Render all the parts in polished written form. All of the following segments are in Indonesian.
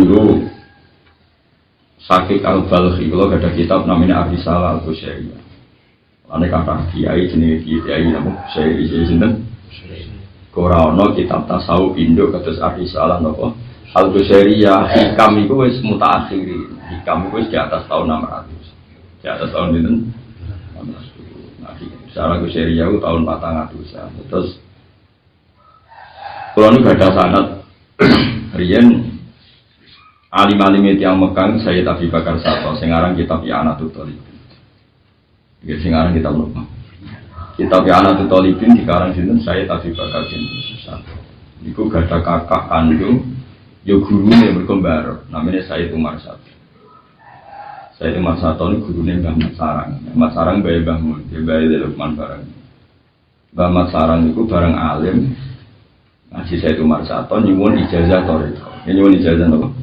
niku Sakit Al-Balkhi, kalau ada kitab namanya Ar-Risalah Al-Qusyairiyah. Ane kata kiai jenenge kiai napa Qusyairi sinten? Korano kitab tasawuf induk kados Ar-Risalah napa Al-Qusyairiyah. Hikam iku wis mutaakhiri. Hikam iku wis di atas tahun 600. Di atas tahun pinten? 600. Nah, Risalah Qusyairiyah itu tahun 400-an. Terus kalau ini ada sanad riyen alim-alim yang Mekah saya Abi Bakar Sato sengarang kitab I'anatul Talibin. Ya sengarang kitab lupa. Kitab I'anatul Talibin dikarang sinten saya Abi Bakar Sato. Iku gada kakak kandung yo gurune berkembar namanya Sayyid Umar Sato. Sayyid Umar Sato ini gurune Mbah Mat Sarang. Mat Sarang bae Mbah Mun, bae Lukman barang. Mbah Mat Sarang iku bareng alim ngaji Sayyid Umar Sato nyuwun ijazah toriko. Nyuwun ijazah napa?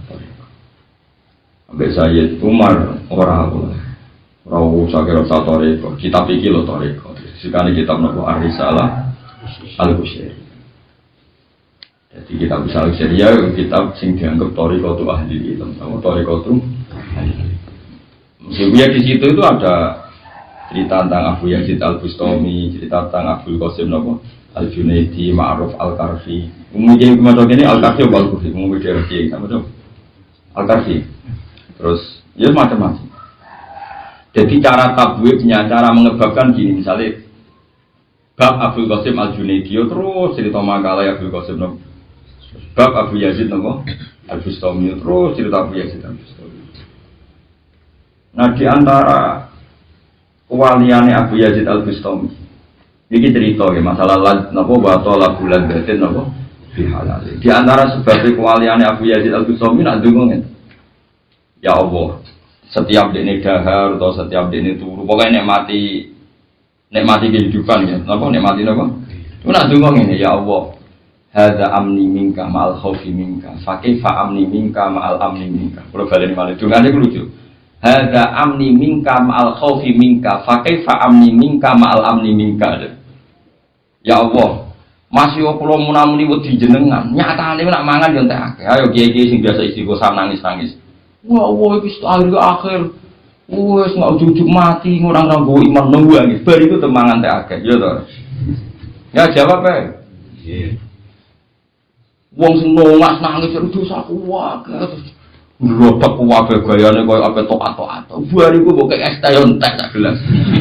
Sampai Sayyid Umar orang usah kira satu toriko, kitab iki lo toriko. Sekarang kitab nopo Ar-Risalah Al-Qusyairiyah. Jadi kitab Al-Qusyairiyah kitab sing dianggap toriko tu ahli ilmu, sama toriko tu ahli ilmu. Sebenarnya di situ itu ada cerita tentang Abu Yazid Al-Bustami, cerita tentang Abdul Qasim nopo Al-Junaidi, Ma'ruf Al-Karfi. Mungkin macam ini Al-Karfi atau Al-Karfi, mungkin dia lagi sama tu Al-Karfi. Terus, ya macam-macam. Jadi cara tabwibnya, cara mengebabkan gini, misalnya bab Abdul Qasim Al-Junaidi, terus cerita makalah Abdul Qasim nopo. Bab Abu Yazid nopo Al-Bustami, terus cerita Abu Yazid Al-Bustami. Nah di antara kewaliannya Abu Yazid Al-Bustami, ini cerita ya masalah nopo watola bulan batin nopo bihalal. Di antara sebab kewaliannya Abu Yazid Al-Bustami nak dungongin. Ya Allah, setiap dene dahar atau setiap dene turu, pokoknya nikmati kehidupan ya. Napa nikmati napa? Ku nak donga ngene ya Allah. Hadza amni minka ma'al khaufi minka. Fa kaifa amni minka ma'al amni minka. Kulo baleni malih dongane ku lucu. Hadza amni minka ma'al khaufi minka. Fa kaifa amni minka ma'al amni minka. Ya Allah, masih kula munamuni wedi jenengan. Nyatane nak mangan yo entek akeh. Ayo kiai-kiai sing biasa istighosah nangis-nangis. Wah, itu akhir. Wes nggak ujug mati ngurang-ngurang gue iman nunggu nangis. Bar itu temangan teh akeh, ya toh. Ya jawab ae. Nggih. Wong sing nangis dosa kuwak. Nglobak kuwak gayane koyo ape tok-tok. Bar iku mbok kek es teh entek sak gelas.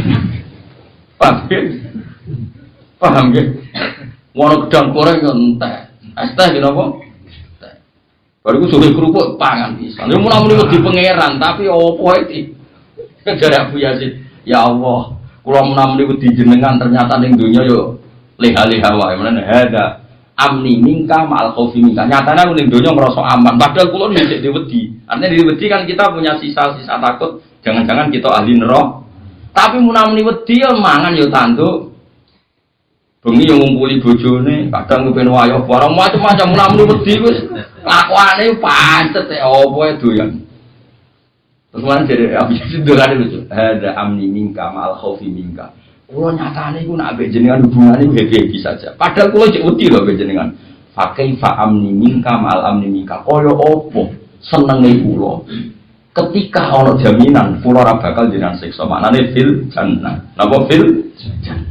Paham nggih? Wono gedang goreng entek. Es teh napa? Baru suruh kerupuk pangan bisa. Dia mula-mula di pangeran, tapi opo itu? Dari Abu Yazid, ya Allah, kalau mula-mula di jenengan ternyata ning dunia yo leha-leha wae. Mana ada amni mingka ma'al khaufi mingka. Nyatanya aku ning dunia merasa aman. Padahal kalau nih diwedi. Artinya diwedi kan kita punya sisa-sisa takut. Jangan-jangan kita ahli neraka. Tapi mula-mula wedi yo mangan yo tanduk. Bengi yang ngumpuli bojone, kadang kepen wayo barang macam-macam mula-mula wedi wis kelakuane pancet ya opo doyan. Terus man jadi habis sederhana lucu. Ada amni minka mal khaufi minka. Kulo nyatane iku nak ambek jenengan hubungane happy saja. Padahal kulo cek wedi lho ambek jenengan. Fa kaifa amni minka mal amni minka. Kaya opo senenge kulo. Ketika ana jaminan kulo ora bakal jenengan siksa. Maknane fil jannah. Napa fil jannah?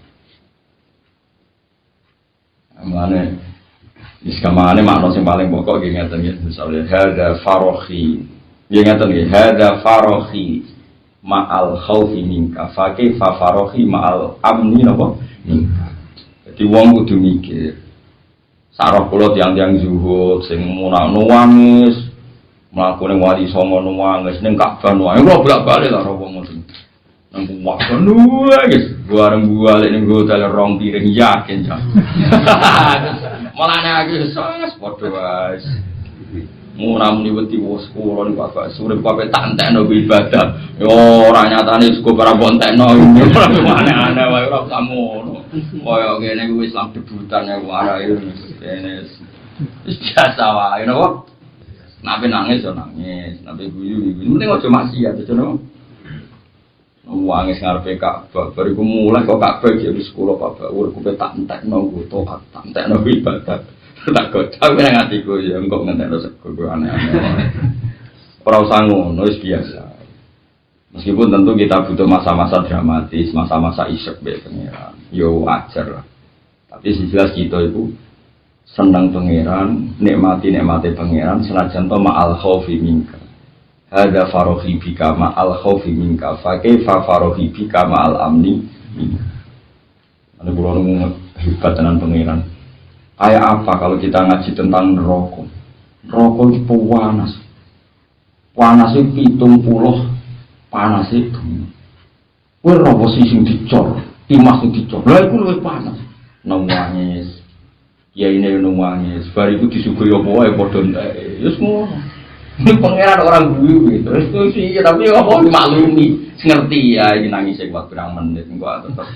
Mana? Iskamane makna sing paling pokok nggih ngeten nggih. Misalnya hadza farohi. Nggih ngeten nggih, hadza farohi ma'al khaufi minka. Fa kaifa farohi ma'al amni napa? Minka. Jadi wong kudu mikir. Sarah kula tiyang-tiyang zuhud sing nangis, mlakune wali songo nangis ning Ka'bah wae. Ora bolak-balik lah wong ngoten. Nang waktu guys, bareng balik ning hotel rong piring yakin ya. Malane aku sos padha wae. Muram niweti wis kula niku Bapak surip kabeh tak entekno ibadah. Yo ora nyatane sego para bontekno. Ora aneh-aneh wae ora kamu. Kaya ngene kuwi Islam debutan ya wae kene. Wis biasa wae napa? Nabi nangis yo nangis, nabi guyu. Mending aja maksiat aja no. Wangis ngarepe Ka'bah, bariku mulai kok Ka'bah jadi sekolah Bapak, urip tak entekno go taat, tak entekno ibadah. Tak kocak nang atiku ya engko ngentekno sego aneh-aneh. Ora usah ngono wis biasa. Meskipun tentu kita butuh masa-masa dramatis, masa-masa isek be pangeran. Yo wajar lah. Tapi jelas kita itu senang pangeran, nikmati pangeran senajan to ma'al khaufi minka. Hada farohi bika ma'al khaufi minka. Fa kaifa farohi bika ma'al amni minka. Ana kula nemu hebat tenan pangeran. Kayak apa kalau kita ngaji tentang neraka? Neraka itu panas. Panas itu 70 panas itu. Kowe robo sing dicor, timas sing dicor. Lah iku luwih panas. Nangis. Ya ini nangis. Bar iku disuguhi apa wae padha entek. Ya semua. Ini pangeran orang dulu gitu. Terus sih tapi apa dimaklumi, ngerti ya iki nangis sing wak pirang menit engko tetep.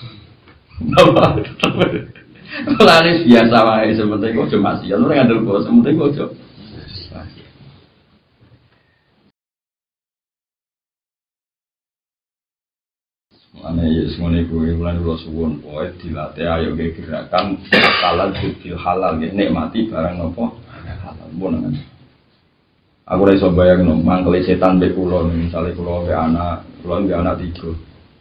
Laris biasa wae sementing kok cuma sih. Ora ngandel kok sementing kok. Ane yes ngene kuwi lan kula suwun poe dilatih ayo ge gerakan halal bil halal ge nikmati barang apa halal mun. Aku ora iso bayangno mangkel setan be kula misale kula be anak 3.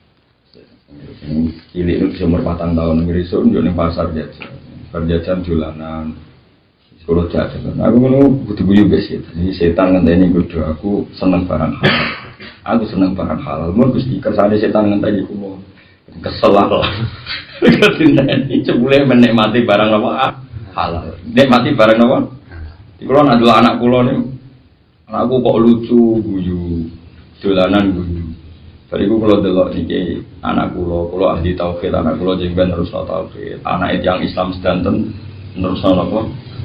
Cilik itu umur 4 tahun ngirisuk yo ning pasar jajan dolanan. Sekolah jajan. Aku ngono butuh-butuh guys ya. Jadi setan ngenteni kudu aku seneng barang halal. Aku seneng barang halal. Mun Gusti kersane setan ngenteni kulo. Kesel lah. Ketindani cebule menikmati barang apa halal. Nikmati barang apa? Kulo nak delok anak kulo niku. Anakku kok lucu guyu. Dolanan guyu. Bariku kulo delok niki anak kulo ahli tauhid, anak kulo jeng ben terus tauhid. Anak yang Islam sedanten terus apa?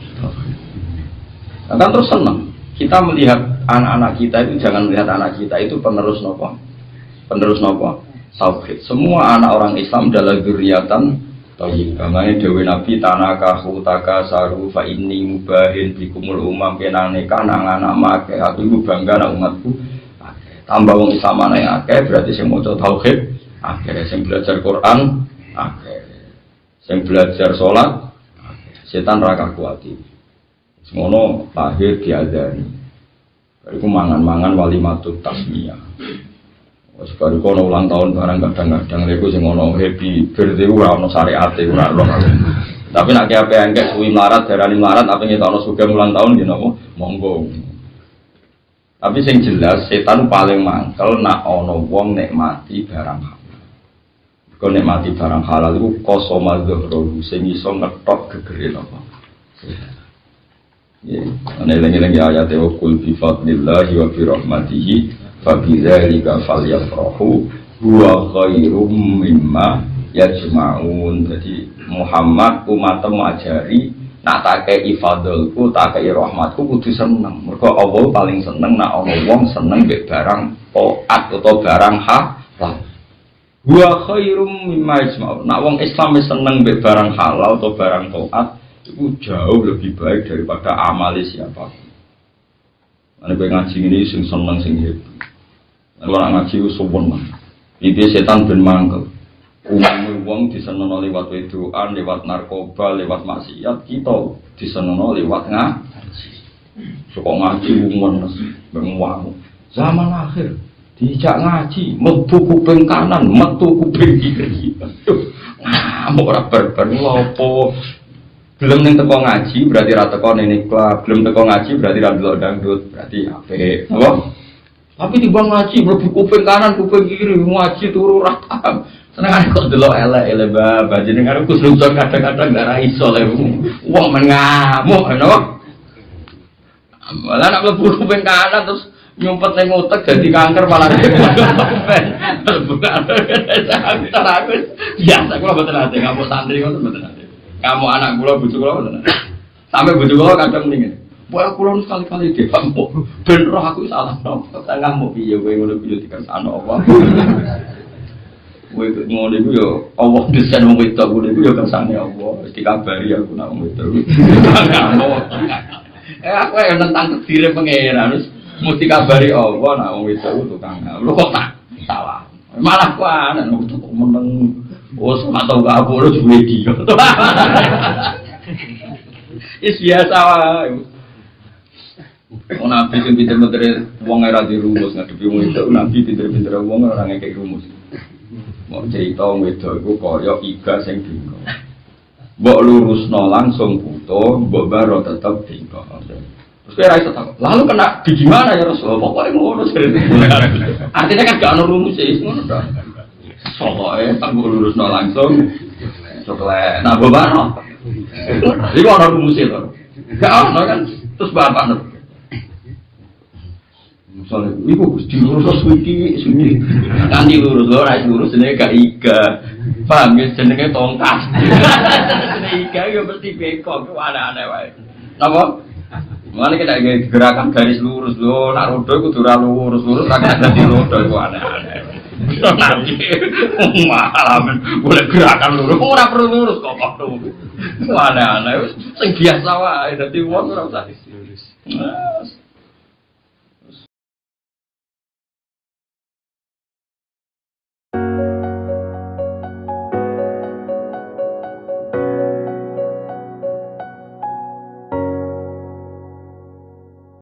Akan terus senang. Kita melihat anak-anak kita itu jangan melihat anak kita itu penerus nopo tauhid. Semua anak orang Islam adalah dzurriatan thayyib. Kamane dewe Nabi tanakahu takasaru fa inni mubahin bikumul umam kenang nikah nang anak make aku iku bangga nang umatku. Tambah wong Islam ana akeh berarti sing maca tauhid akeh, sing belajar Quran akeh, sing belajar salat akeh. Setan ra kakuati. Semono lahir diadani. Bariku mangan-mangan walimatut tasmiyah. Wes bariku ono ulang tahun barang kadang-kadang niku sing ono happy birthday ora ono syariate ora ono. Tapi nek ape engke suwi melarat darani melarat apa ngetokno sugih ulang tahun nggih napa? Monggo. Tapi sing jelas setan paling mangkel nak ono wong nikmati barang halal. Kok nikmati barang halal iku kosoma zuhru sing iso ngetok gegere napa. Ya, ana-ana ayat e kul bi fadlillahi wa bi rahmatihi fa bi dzalika falyafrahu huwa khairum mimma yajma'un. Jadi Muhammad umatmu ajari nak takei fadlku, takei rahmatku kudu seneng. Mergo Allah paling seneng nak ana wong seneng mek barang taat utawa barang halal. Huwa khairum mimma yajma'un. Nak wong Islam seneng mek barang halal atau barang taat itu jauh lebih baik daripada amali siapa. Ana kowe ngaji ini sing seneng sing happy. Ora ngaji ku sowan. Iki setan ben mangkel. Umum wong disenengno lewat wedoan, lewat narkoba, lewat maksiat, kita disenengno lewat ngaji. Sok ngaji umum bengwang. Zaman akhir dijak ngaji, mlebu kuping kanan, metu kuping kiri. Ngamuk ora barbar ngopo. Belum ning teko ngaji berarti ra teko ning klub, belum teko ngaji berarti ra ndelok dangdut, berarti apik. Apa? Tapi timbang ngaji mlebu kuping kanan, kuping kiri, ngaji turu ra paham. Senengane kok delok elek-elek bab, jenengan ku kusnuzon kadang-kadang ndak ra iso le. Wong men ngamuk, napa? Malah nak mlebu kuping kanan terus nyumpet ning utek dadi kanker malah ben. Biasa kula mboten ate ngamuk santri ngono mboten ate. Kamu anak kula bojo kula mboten. Sampai bojo kula kadang mendingin. Pokoke kula sekali-kali dipampu. Ben roh aku salah nopo. Ngamuk piye kowe ngono piye dikersano apa. Kowe ngono iku yo Allah desain wong wedok kuwi iku yo kersane Allah. Wis dikabari aku nak wong wedok. Aku yang tentang kedire pangeran wis mesti kabari Allah nak wong wedok tukang. Lho kok tak salah. Malah ku ana untuk meneng. Oh, sama tahu gak aku lu juga dia. Is biasa wae. Nabi sing pinter-pinter wong ora dirumus ngadepi wong itu nabi pinter-pinter wong ora ngekek rumus. Mau cerita wedok iku kaya iga sing dinggo. Mbok lurusno langsung butuh, mbok baro tetep dinggo. Terus kira iso tak. Lalu kena di gimana ya Rasul? Pokoke ngono sering. Artinya kan gak ono rumus e ngono to. Pokoke tak lurusno langsung coklat. Nah, mbok baro. Iku ono rumus e to. Gak ono kan terus bapak misalnya, ibu diurus wiki, nanti lurus lo, naik lurus ini gak iga, paham ya? Jenenge tongkat, jenenge iga ya mesti bengkok, itu aneh-aneh wae. Apa? Mana kita gerakan garis lurus lo, nak rodo itu durah lurus, agak jadi rodo itu aneh-aneh. Nanti malaman boleh gerakan lurus, ora perlu lurus kok tuh, itu aneh-aneh. Sing biasa wae, jadi uang ora usah lurus.